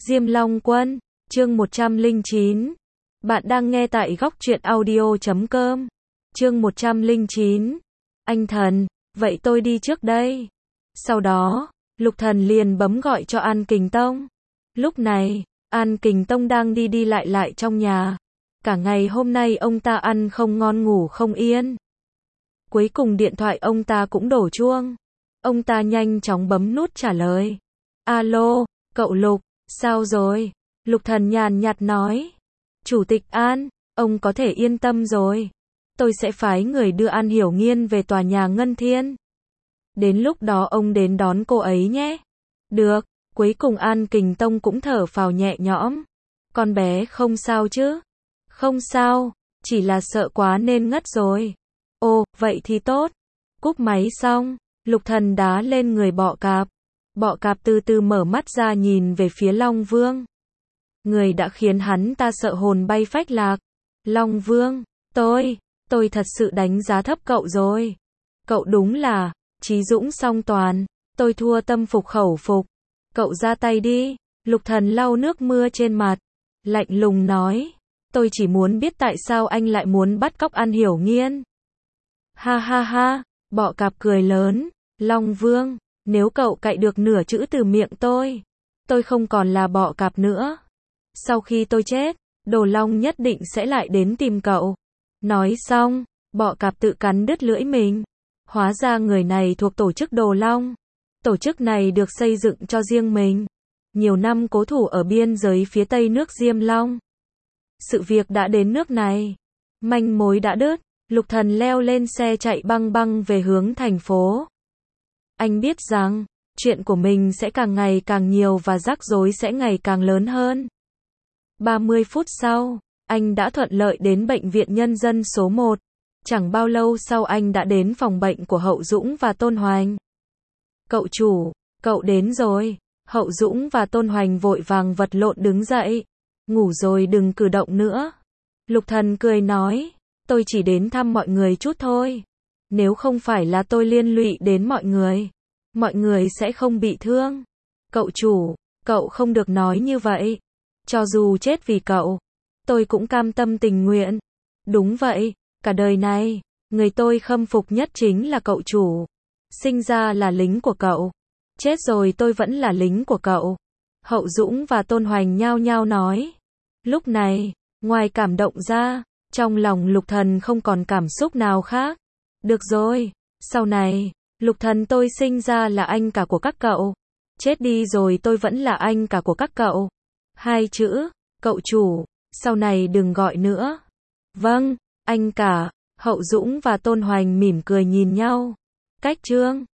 Diêm Long Quân, chương 109. Bạn đang nghe tại góc truyện audio.com. Chương 109. Anh thần, vậy tôi đi trước đây. Sau đó, Lục Thần liền bấm gọi cho An Kình Tông. Lúc này, An Kình Tông đang đi đi lại lại trong nhà. Cả ngày hôm nay ông ta ăn không ngon ngủ không yên. Cuối cùng điện thoại ông ta cũng đổ chuông. Ông ta nhanh chóng bấm nút trả lời. Alo, cậu Lục, sao rồi? Lục Thần nhàn nhạt nói. Chủ tịch An, ông có thể yên tâm rồi. Tôi sẽ phái người đưa An Hiểu Nghiên về tòa nhà Ngân Thiên. Đến lúc đó ông đến đón cô ấy nhé. Được, cuối cùng An Kình Tông cũng thở phào nhẹ nhõm. Con bé không sao chứ? Không sao, chỉ là sợ quá nên ngất rồi. Ồ, vậy thì tốt. Cúp máy xong, Lục Thần đá lên người bọ cạp. Bọ cạp từ từ mở mắt ra nhìn về phía Long Vương. Người đã khiến hắn ta sợ hồn bay phách lạc. Long Vương, tôi thật sự đánh giá thấp cậu rồi. Cậu đúng là trí dũng song toàn. Tôi thua tâm phục khẩu phục. Cậu ra tay đi. Lục Thần lau nước mưa trên mặt, lạnh lùng nói. Tôi chỉ muốn biết tại sao anh lại muốn bắt cóc An Hiểu Nghiên. Ha ha ha, bọ cạp cười lớn. Long Vương, nếu cậu cạy được nửa chữ từ miệng tôi không còn là bọ cạp nữa. Sau khi tôi chết, Đồ Long nhất định sẽ lại đến tìm cậu. Nói xong, bọ cạp tự cắn đứt lưỡi mình. Hóa ra người này thuộc tổ chức Đồ Long. Tổ chức này được xây dựng cho riêng mình. Nhiều năm cố thủ ở biên giới phía tây nước Diêm Long. Sự việc đã đến nước này. Manh mối đã đứt. Lục Thần leo lên xe chạy băng băng về hướng thành phố. Anh biết rằng, chuyện của mình sẽ càng ngày càng nhiều và rắc rối sẽ ngày càng lớn hơn. 30 phút sau, anh đã thuận lợi đến bệnh viện nhân dân số 1. Chẳng bao lâu sau anh đã đến phòng bệnh của Hậu Dũng và Tôn Hoành. Cậu chủ, cậu đến rồi. Hậu Dũng và Tôn Hoành vội vàng vật lộn đứng dậy. Ngủ rồi đừng cử động nữa. Lục Thần cười nói, tôi chỉ đến thăm mọi người chút thôi. Nếu không phải là tôi liên lụy đến mọi người sẽ không bị thương. Cậu chủ, cậu không được nói như vậy. Cho dù chết vì cậu, tôi cũng cam tâm tình nguyện. Đúng vậy, cả đời này, người tôi khâm phục nhất chính là cậu chủ. Sinh ra là lính của cậu. Chết rồi tôi vẫn là lính của cậu. Hậu Dũng và Tôn Hoành nhao nhao nói. Lúc này, ngoài cảm động ra, trong lòng Lục Thần không còn cảm xúc nào khác. Được rồi, sau này, Lục Thần tôi sinh ra là anh cả của các cậu. Chết đi rồi tôi vẫn là anh cả của các cậu. Hai chữ, cậu chủ, sau này đừng gọi nữa. Vâng, anh cả. Hậu Dũng và Tôn Hoành mỉm cười nhìn nhau. Cách chương